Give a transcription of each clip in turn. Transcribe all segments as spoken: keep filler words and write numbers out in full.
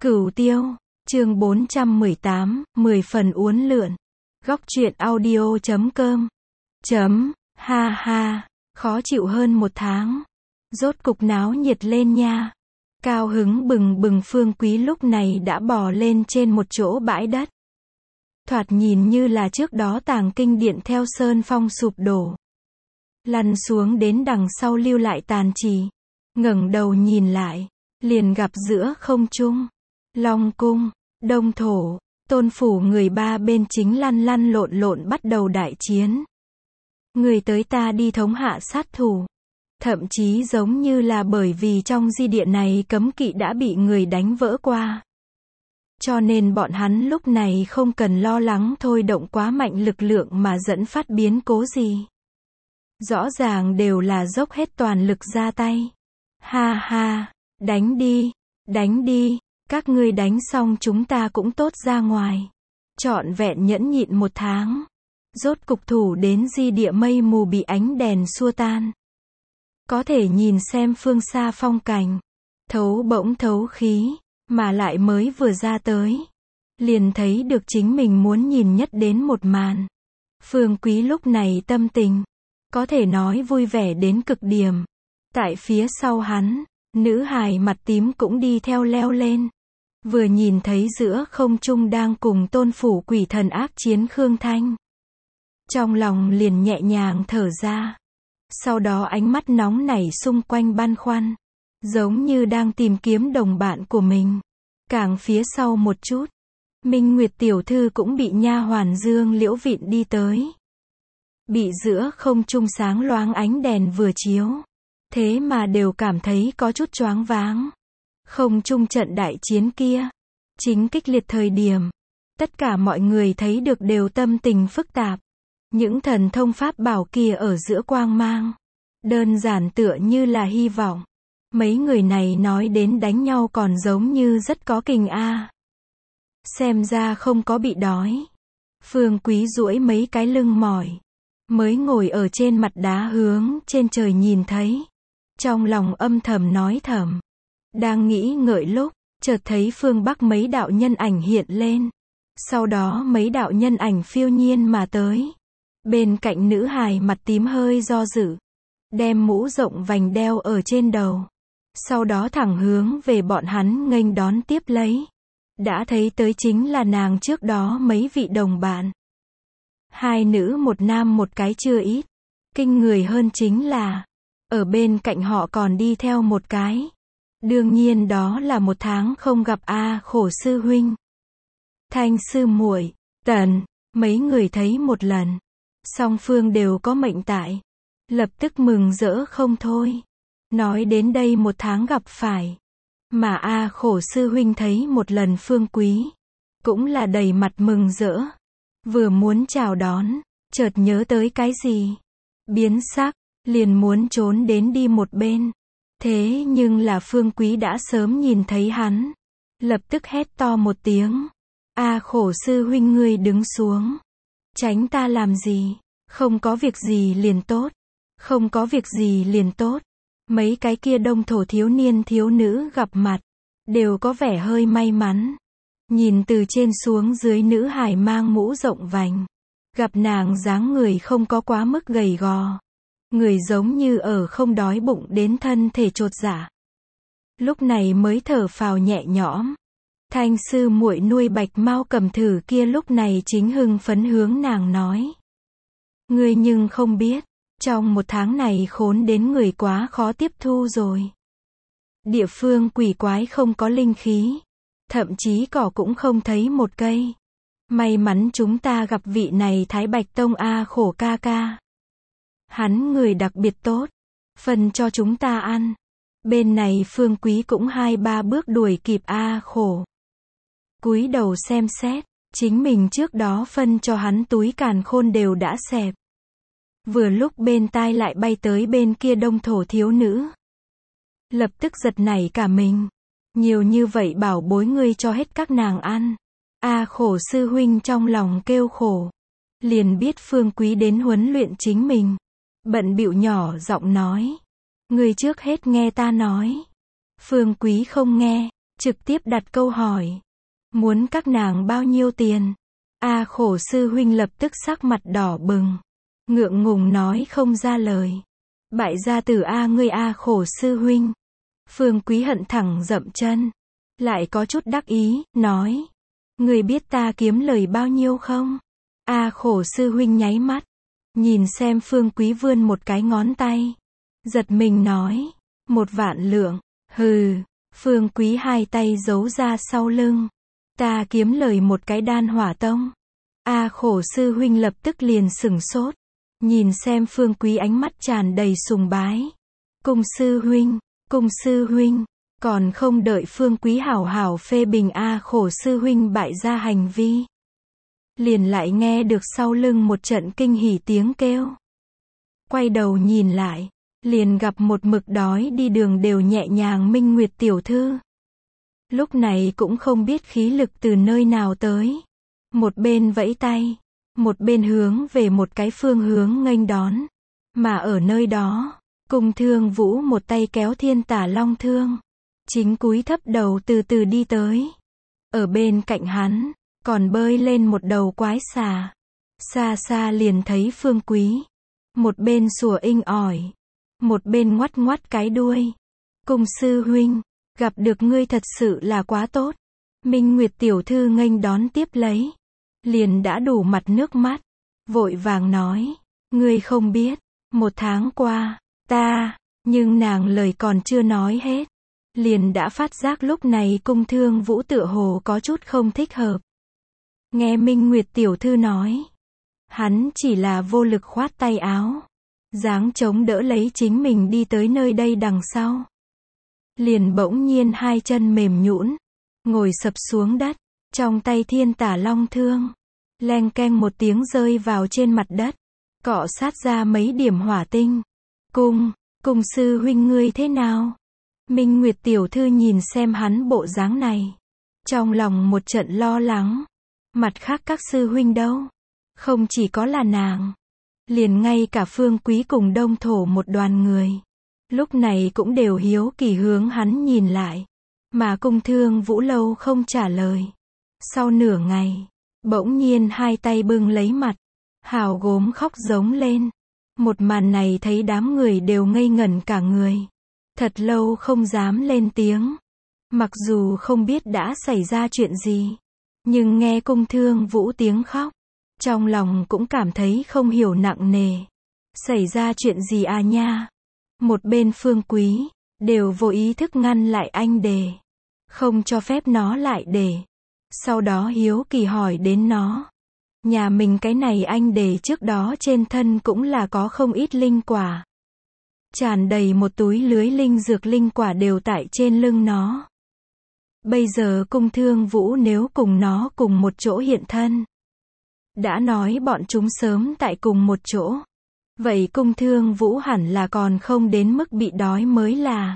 Cửu Tiêu, chương bốn trăm mười tám, mười phần uốn lượn. Góc truyện audio chấm com. Chấm, ha ha, khó chịu hơn một tháng. Rốt cục náo nhiệt lên nha. Cao hứng bừng bừng Phương Quý lúc này đã bò lên trên một chỗ bãi đất. Thoạt nhìn như là trước đó tàng kinh điện theo sơn phong sụp đổ. Lăn xuống đến đằng sau lưu lại tàn trì. Ngẩng đầu nhìn lại, liền gặp giữa không trung. Long cung, Đông Thổ, Tôn phủ người ba bên chính lăn lăn lộn lộn bắt đầu đại chiến. Người tới ta đi thống hạ sát thủ. Thậm chí giống như là bởi vì trong di địa này cấm kỵ đã bị người đánh vỡ qua. Cho nên bọn hắn lúc này không cần lo lắng thôi động quá mạnh lực lượng mà dẫn phát biến cố gì. Rõ ràng đều là dốc hết toàn lực ra tay. Ha ha, đánh đi, đánh đi, các ngươi đánh xong chúng ta cũng tốt ra ngoài. Trọn vẹn nhẫn nhịn một tháng. Rốt cục thủ đến di địa mây mù bị ánh đèn xua tan. Có thể nhìn xem phương xa phong cảnh. Thấu bỗng thấu khí, mà lại mới vừa ra tới. Liền thấy được chính mình muốn nhìn nhất đến một màn. Phương Quý lúc này tâm tình, có thể nói vui vẻ đến cực điểm. Tại phía sau hắn, nữ hài mặt tím cũng đi theo leo lên. Vừa nhìn thấy giữa không trung đang cùng Tôn phủ quỷ thần ác chiến Khương Thanh. Trong lòng liền nhẹ nhàng thở ra. Sau đó ánh mắt nóng nảy xung quanh băn khoăn. Giống như đang tìm kiếm đồng bạn của mình. Càng phía sau một chút, Minh Nguyệt tiểu thư cũng bị nha hoàn Dương Liễu vịn đi tới. Bị giữa không trung sáng loáng ánh đèn vừa chiếu. Thế mà đều cảm thấy có chút choáng váng. Không trung trận đại chiến kia, chính kích liệt thời điểm. Tất cả mọi người thấy được đều tâm tình phức tạp. Những thần thông pháp bảo kia ở giữa quang mang. Đơn giản tựa như là hy vọng. Mấy người này nói đến đánh nhau còn giống như rất có kình a. Xem ra không có bị đói. Phương Quý duỗi mấy cái lưng mỏi. Mới ngồi ở trên mặt đá hướng trên trời nhìn thấy. Trong lòng âm thầm nói thầm. Đang nghĩ ngợi lúc, chợt thấy phương Bắc mấy đạo nhân ảnh hiện lên. Sau đó mấy đạo nhân ảnh phiêu nhiên mà tới. Bên cạnh nữ hài mặt tím hơi do dự. Đem mũ rộng vành đeo ở trên đầu. Sau đó thẳng hướng về bọn hắn nghênh đón tiếp lấy. Đã thấy tới chính là nàng trước đó mấy vị đồng bạn. Hai nữ một nam một cái chưa ít. Kinh người hơn chính là, ở bên cạnh họ còn đi theo một cái. Đương nhiên đó là một tháng không gặp a Khổ sư huynh. Thanh sư muội, Tần, mấy người thấy một lần. Song phương đều có mệnh tại. Lập tức mừng rỡ không thôi. Nói đến đây một tháng gặp phải. Mà a Khổ sư huynh thấy một lần Phương Quý. Cũng là đầy mặt mừng rỡ. Vừa muốn chào đón, chợt nhớ tới cái gì. Biến sắc, liền muốn trốn đến đi một bên. Thế nhưng là Phương Quý đã sớm nhìn thấy hắn. Lập tức hét to một tiếng. A Khổ sư huynh ngươi đứng xuống. Tránh ta làm gì? Không có việc gì liền tốt. Không có việc gì liền tốt. Mấy cái kia Đông Thổ thiếu niên thiếu nữ gặp mặt. Đều có vẻ hơi may mắn. Nhìn từ trên xuống dưới nữ hài mang mũ rộng vành. Gặp nàng dáng người không có quá mức gầy gò. Người giống như ở không đói bụng đến thân thể chột dạ. Lúc này mới thở phào nhẹ nhõm. Thanh sư muội nuôi bạch mao cầm thử kia lúc này chính hưng phấn hướng nàng nói. Ngươi nhưng không biết, trong một tháng này khốn đến người quá khó tiếp thu rồi. Địa phương quỷ quái không có linh khí. Thậm chí cỏ cũng không thấy một cây. May mắn chúng ta gặp vị này Thái Bạch Tông A Khổ ca ca. Hắn người đặc biệt tốt. Phần cho chúng ta ăn. Bên này Phương Quý cũng hai ba bước đuổi kịp A Khổ. Cúi đầu xem xét. Chính mình trước đó phân cho hắn túi càn khôn đều đã xẹp. Vừa lúc bên tai lại bay tới bên kia Đông Thổ thiếu nữ. Lập tức giật nảy cả mình. Nhiều như vậy bảo bối ngươi cho hết các nàng ăn. A Khổ sư huynh trong lòng kêu khổ. Liền biết Phương Quý đến huấn luyện chính mình. Bận bịu nhỏ giọng nói. Ngươi trước hết nghe ta nói. Phương Quý không nghe. trực tiếp đặt câu hỏi. Muốn các nàng bao nhiêu tiền? A Khổ sư huynh lập tức sắc mặt đỏ bừng. Ngượng ngùng nói không ra lời. Bại gia tử A ngươi A Khổ sư huynh. Phương Quý hận thẳng dậm chân. Lại có chút đắc ý, nói. Ngươi biết ta kiếm lời bao nhiêu không? A Khổ sư huynh nháy mắt. Nhìn xem Phương Quý vươn một cái ngón tay. Giật mình nói. Một vạn lượng. Hừ. Phương Quý hai tay giấu ra sau lưng. Ta kiếm lời một cái đan hỏa tông. A Khổ sư huynh lập tức liền sửng sốt. Nhìn xem Phương Quý ánh mắt tràn đầy sùng bái. Cung sư huynh, cung sư huynh. Còn không đợi Phương Quý hảo hảo phê bình A Khổ sư huynh bại gia hành vi. Liền lại nghe được sau lưng một trận kinh hỉ tiếng kêu. Quay đầu nhìn lại. Liền gặp một mực đói đi đường đều nhẹ nhàng Minh Nguyệt tiểu thư. Lúc này cũng không biết khí lực từ nơi nào tới. Một bên vẫy tay. Một bên hướng về một cái phương hướng nghênh đón. Mà ở nơi đó, Cung Thương Vũ một tay kéo Thiên Tả Long Thương. Chính cúi thấp đầu từ từ đi tới. Ở bên cạnh hắn, còn bơi lên một đầu quái xà. Xa xa liền thấy Phương Quý. Một bên sủa inh ỏi. Một bên ngoắt ngoắt cái đuôi. Cung sư huynh, gặp được ngươi thật sự là quá tốt. Minh Nguyệt tiểu thư nghênh đón tiếp lấy. Liền đã đủ mặt nước mắt. Vội vàng nói. Ngươi không biết. Một tháng qua, ta, nhưng nàng lời còn chưa nói hết. Liền đã phát giác lúc này Cung Thương Vũ tựa hồ có chút không thích hợp. Nghe Minh Nguyệt tiểu thư nói. Hắn chỉ là vô lực khoát tay áo. Dáng chống đỡ lấy chính mình đi tới nơi đây đằng sau. Liền bỗng nhiên hai chân mềm nhũn, ngồi sập xuống đất, trong tay Thiên Tả Long Thương. Leng keng một tiếng rơi vào trên mặt đất. Cọ sát ra mấy điểm hỏa tinh. Cung, cung sư huynh ngươi thế nào? Minh Nguyệt tiểu thư nhìn xem hắn bộ dáng này. Trong lòng một trận lo lắng. Mặt khác các sư huynh đâu? Không chỉ có là nàng. Liền ngay cả Phương Quý cùng Đông Thổ một đoàn người. Lúc này cũng đều hiếu kỳ hướng hắn nhìn lại. Mà Cung Thương Vũ lâu không trả lời. Sau nửa ngày, bỗng nhiên hai tay bưng lấy mặt. Hào gốm khóc giống lên. Một màn này thấy đám người đều ngây ngẩn cả người. Thật lâu không dám lên tiếng. Mặc dù không biết đã xảy ra chuyện gì. Nhưng nghe Cung Thương Vũ tiếng khóc. Trong lòng cũng cảm thấy không hiểu nặng nề. Xảy ra chuyện gì à nha? Một bên Phương Quý, đều vô ý thức ngăn lại anh đề. Không cho phép nó lại đề. Sau đó hiếu kỳ hỏi đến nó. Nhà mình cái này anh đề trước đó trên thân cũng là có không ít linh quả. Tràn đầy một túi lưới linh dược linh quả đều tại trên lưng nó. Bây giờ Cung Thương Vũ nếu cùng nó cùng một chỗ hiện thân. Đã nói bọn chúng sớm tại cùng một chỗ. Vậy Cung Thương Vũ hẳn là còn không đến mức bị đói mới là.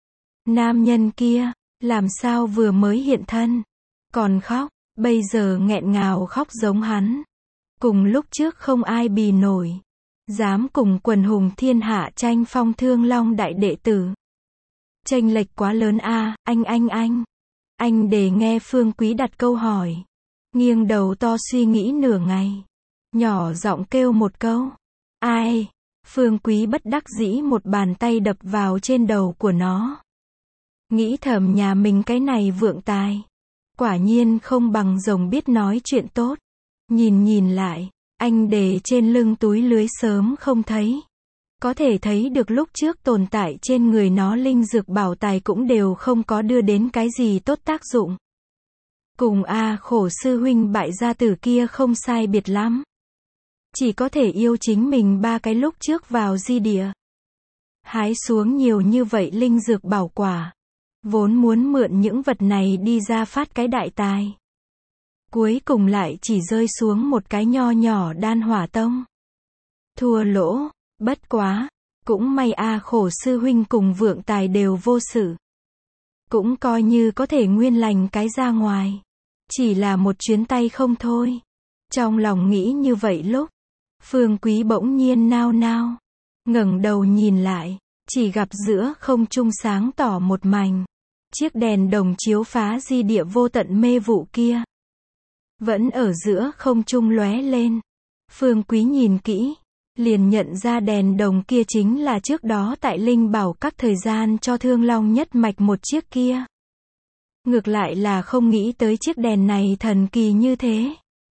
Nam nhân kia, làm sao vừa mới hiện thân. Còn khóc, bây giờ nghẹn ngào khóc giống hắn. Cùng lúc trước không ai bì nổi. Dám cùng quần hùng thiên hạ tranh phong Thương Long đại đệ tử. Chênh lệch quá lớn a, à, anh anh anh. Anh để nghe Phương Quý đặt câu hỏi. Nghiêng đầu to suy nghĩ nửa ngày. Nhỏ giọng kêu một câu. Ai? Phương Quý bất đắc dĩ một bàn tay đập vào trên đầu của nó. Nghĩ thầm nhà mình cái này vượng tài. Quả nhiên không bằng rồng biết nói chuyện tốt. Nhìn nhìn lại, anh để trên lưng túi lưới sớm không thấy. Có thể thấy được lúc trước tồn tại trên người nó linh dược bảo tài cũng đều không có đưa đến cái gì tốt tác dụng. Cùng A Khổ sư huynh bại gia tử kia không sai biệt lắm. Chỉ có thể yêu chính mình ba cái lúc trước vào di địa. Hái xuống nhiều như vậy linh dược bảo quả. Vốn muốn mượn những vật này đi ra phát cái đại tài. Cuối cùng lại chỉ rơi xuống một cái nho nhỏ đan hỏa tông. Thua lỗ, bất quá. Cũng may A Khổ sư huynh cùng vượng tài đều vô sự. Cũng coi như có thể nguyên lành cái ra ngoài. Chỉ là một chuyến tay không thôi. Trong lòng nghĩ như vậy lúc. Phương Quý bỗng nhiên nao nao. Ngẩng đầu nhìn lại. Chỉ gặp giữa không trung sáng tỏ một mảnh. Chiếc đèn đồng chiếu phá di địa vô tận mê vụ kia, vẫn ở giữa không trung lóe lên. Phương Quý nhìn kỹ, liền nhận ra đèn đồng kia chính là trước đó tại Linh Bảo Các thời gian cho Thương Long nhất mạch một chiếc kia. Ngược lại là không nghĩ tới chiếc đèn này thần kỳ như thế.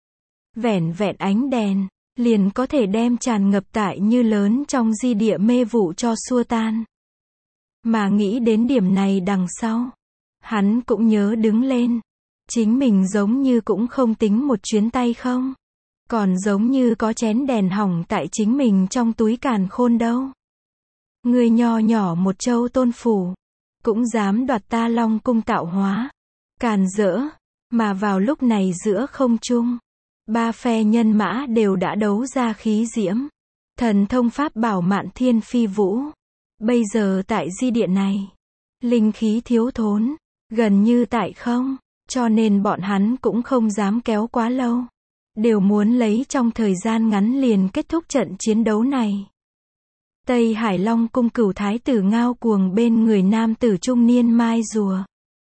Vẻn vẹn ánh đèn, liền có thể đem tràn ngập tại như lớn trong di địa mê vụ cho xua tan. Mà nghĩ đến điểm này đằng sau, hắn cũng nhớ đứng lên. Chính mình giống như cũng không tính một chuyến tay không. Còn giống như có chén đèn hỏng tại chính mình trong túi càn khôn đâu. Người nho nhỏ một châu Tôn Phủ, cũng dám đoạt ta Long cung tạo hóa. Càn rỡ, mà vào lúc này giữa không trung, ba phe nhân mã đều đã đấu ra khí diễm. Thần thông pháp bảo mạn thiên phi vũ. Bây giờ tại di địa này, linh khí thiếu thốn, gần như tại không, cho nên bọn hắn cũng không dám kéo quá lâu. Đều muốn lấy trong thời gian ngắn liền kết thúc trận chiến đấu này. Tây Hải Long cung cửu thái tử Ngao Cuồng bên người nam tử trung niên mai rùa.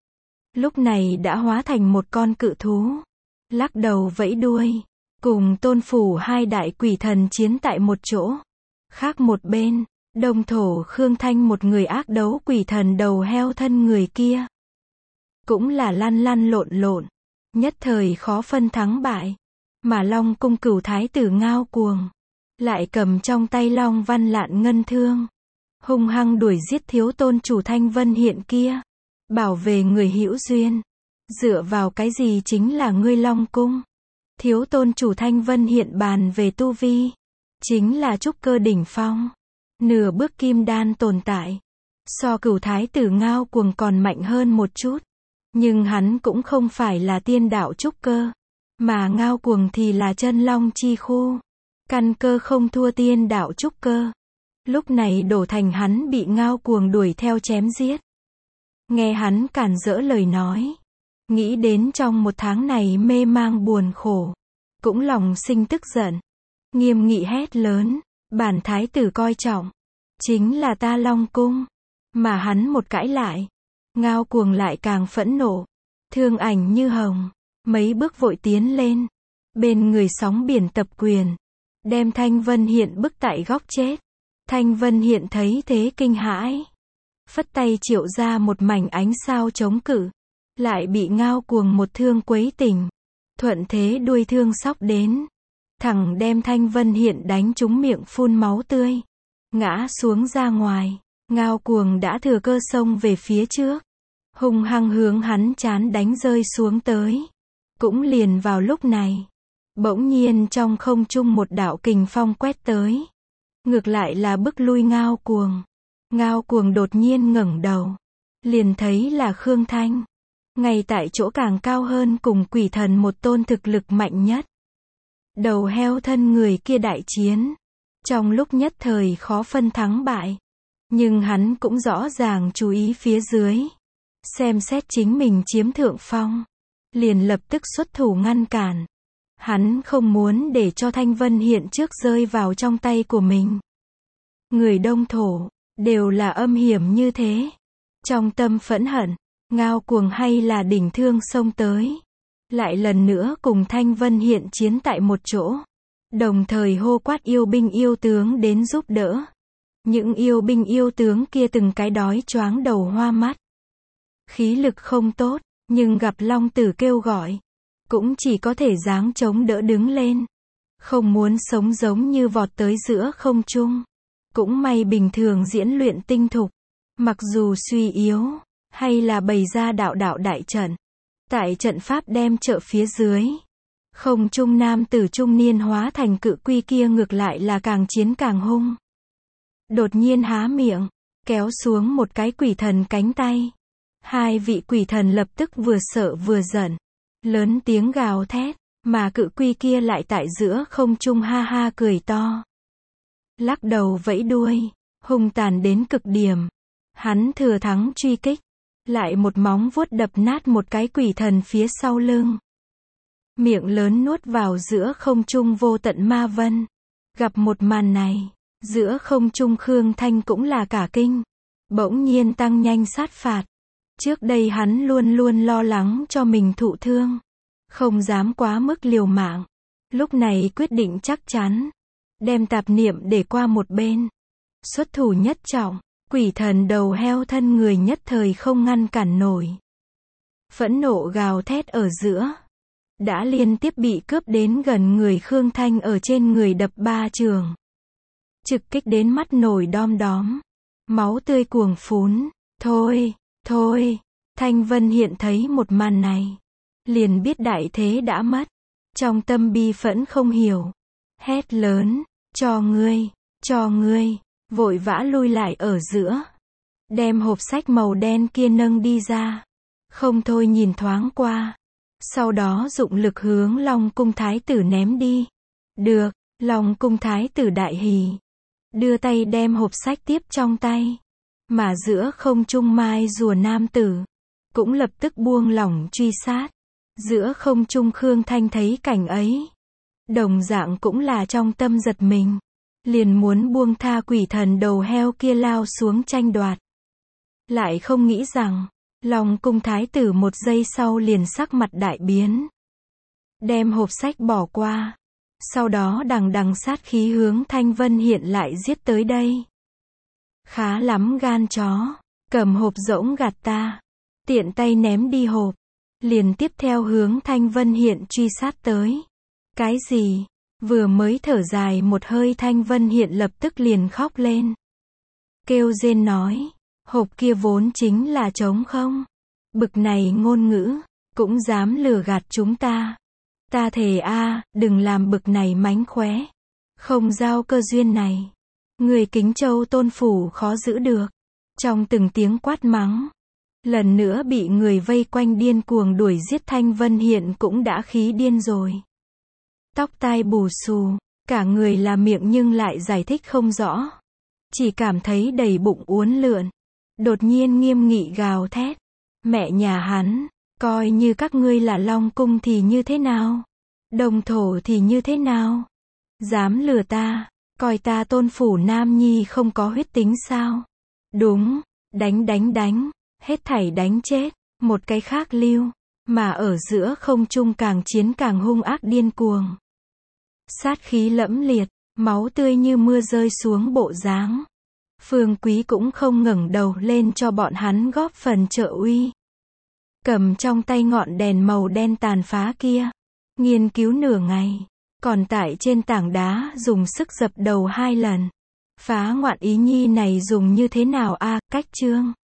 Lúc này đã hóa thành một con cự thú. Lắc đầu vẫy đuôi. Cùng Tôn Phủ hai đại quỷ thần chiến tại một chỗ. Khác một bên, Đông Thổ Khương Thanh một người ác đấu quỷ thần đầu heo thân người kia. Cũng là lăn lăn lộn lộn. Nhất thời khó phân thắng bại. Mà Long cung cửu thái tử Ngao Cuồng lại cầm trong tay Long Văn Lạn ngân thương, hung hăng đuổi giết thiếu tôn chủ Thanh Vân Hiện kia, bảo vệ người hữu duyên. Dựa vào cái gì chính là ngươi Long cung? Thiếu tôn chủ Thanh Vân Hiện bàn về tu vi, chính là trúc cơ đỉnh phong, nửa bước kim đan tồn tại, so cửu thái tử Ngao Cuồng còn mạnh hơn một chút, nhưng hắn cũng không phải là tiên đạo trúc cơ. Mà Ngao Cuồng thì là chân long chi khu, căn cơ không thua tiên đạo trúc cơ. Lúc này đổ thành hắn bị Ngao Cuồng đuổi theo chém giết. Nghe hắn cản rỡ lời nói, nghĩ đến trong một tháng này mê mang buồn khổ, cũng lòng sinh tức giận, nghiêm nghị hét lớn, bản thái tử coi trọng, chính là ta Long cung. Mà hắn một cãi lại, Ngao Cuồng lại càng phẫn nộ, thương ảnh như hồng. Mấy bước vội tiến lên, bên người sóng biển tập quyền, đem Thanh Vân Hiện bức tại góc chết. Thanh Vân Hiện thấy thế kinh hãi, phất tay triệu ra một mảnh ánh sao chống cự, lại bị Ngao Cuồng một thương quấy tỉnh, thuận thế đuôi thương xóc đến, thẳng đem Thanh Vân Hiện đánh trúng miệng phun máu tươi, ngã xuống ra ngoài. Ngao Cuồng đã thừa cơ xông về phía trước, hung hăng hướng hắn trán đánh rơi xuống tới. Cũng liền vào lúc này, bỗng nhiên trong không trung một đạo kình phong quét tới, ngược lại là bức lui Ngao Cuồng. Ngao Cuồng đột nhiên ngẩng đầu, liền thấy là Khương Thanh, ngay tại chỗ càng cao hơn cùng quỷ thần một tôn thực lực mạnh nhất. Đầu heo thân người kia đại chiến, trong lúc nhất thời khó phân thắng bại, nhưng hắn cũng rõ ràng chú ý phía dưới, xem xét chính mình chiếm thượng phong, liền lập tức xuất thủ ngăn cản. Hắn không muốn để cho Thanh Vân Hiện trước rơi vào trong tay của mình. Người Đông Thổ, đều là âm hiểm như thế. Trong tâm phẫn hận, Ngao Cuồng hay là đỉnh thương xông tới. Lại lần nữa cùng Thanh Vân Hiện chiến tại một chỗ. Đồng thời hô quát yêu binh yêu tướng đến giúp đỡ. Những yêu binh yêu tướng kia từng cái đói choáng đầu hoa mắt. Khí lực không tốt. Nhưng gặp Long Tử kêu gọi, cũng chỉ có thể giáng chống đỡ đứng lên. Không muốn sống giống như vọt tới giữa không trung. Cũng may bình thường diễn luyện tinh thục. Mặc dù suy yếu, hay là bày ra đạo đạo đại trận. Tại trận pháp đem trợ phía dưới. Không trung nam tử trung niên hóa thành cự quy kia ngược lại là càng chiến càng hung. Đột nhiên há miệng, kéo xuống một cái quỷ thần cánh tay. Hai vị quỷ thần lập tức vừa sợ vừa giận, lớn tiếng gào thét, mà cự quy kia lại tại giữa không trung ha ha cười to. Lắc đầu vẫy đuôi, hung tàn đến cực điểm. Hắn thừa thắng truy kích, lại một móng vuốt đập nát một cái quỷ thần phía sau lưng. Miệng lớn nuốt vào giữa không trung vô tận ma vân. Gặp một màn này, giữa không trung Khương Thanh cũng là cả kinh, bỗng nhiên tăng nhanh sát phạt. Trước đây hắn luôn luôn lo lắng cho mình thụ thương, không dám quá mức liều mạng. Lúc này quyết định chắc chắn, đem tạp niệm để qua một bên. Xuất thủ nhất trọng, quỷ thần đầu heo thân người nhất thời không ngăn cản nổi. Phẫn nộ gào thét ở giữa, đã liên tiếp bị cướp đến gần người Khương Thanh ở trên người đập ba trường. Trực kích đến mắt nổi đom đóm, máu tươi cuồng phún. Thôi, thôi, Thanh Vân Hiện thấy một màn này, liền biết đại thế đã mất. Trong tâm bi phẫn không hiểu, hét lớn, cho ngươi, cho ngươi, vội vã lui lại ở giữa. Đem hộp sách màu đen kia nâng đi ra, không thôi nhìn thoáng qua. Sau đó dụng lực hướng Long Cung Thái tử ném đi. Được, Long Cung Thái tử đại hỉ, đưa tay đem hộp sách tiếp trong tay. Mà giữa không trung mai rùa nam tử, cũng lập tức buông lỏng truy sát. Giữa không trung Khương Thanh thấy cảnh ấy, đồng dạng cũng là trong tâm giật mình, liền muốn buông tha quỷ thần đầu heo kia lao xuống tranh đoạt. Lại không nghĩ rằng, Long Cung Thái tử một giây sau liền sắc mặt đại biến, đem hộp sách bỏ qua, sau đó đằng đằng sát khí hướng Thanh Vân Hiện lại giết tới đây. Khá lắm gan chó, cầm hộp rỗng gạt ta, tiện tay ném đi hộp, liền tiếp theo hướng Thanh Vân Hiện truy sát tới. Cái gì? Vừa mới thở dài một hơi Thanh Vân Hiện lập tức liền khóc lên. Kêu rên nói, hộp kia vốn chính là trống không. Bực này ngôn ngữ, cũng dám lừa gạt chúng ta. Ta thề a, đừng làm bực này mánh khóe. Không giao cơ duyên này. Người Kính Châu Tôn phủ khó giữ được. Trong từng tiếng quát mắng, lần nữa bị người vây quanh điên cuồng đuổi giết Thanh Vân Hiện cũng đã khí điên rồi. Tóc tai bù xù, cả người là miệng nhưng lại giải thích không rõ. Chỉ cảm thấy đầy bụng uốn lượn. Đột nhiên nghiêm nghị gào thét. Mẹ nhà hắn, coi như các ngươi là Long Cung thì như thế nào? Đồng thổ thì như thế nào? Dám lừa ta, coi ta Tôn phủ Nam Nhi không có huyết tính sao? Đúng, đánh đánh đánh, hết thảy đánh chết, một cái khác lưu, mà ở giữa không trung càng chiến càng hung ác điên cuồng. Sát khí lẫm liệt, máu tươi như mưa rơi xuống bộ dáng. Phương Quý cũng không ngẩng đầu lên cho bọn hắn góp phần trợ uy. Cầm trong tay ngọn đèn màu đen tàn phá kia, nghiên cứu nửa ngày, còn tại trên tảng đá dùng sức dập đầu hai lần. Phá ngoạn ý nhi này dùng như thế nào a? Cách chương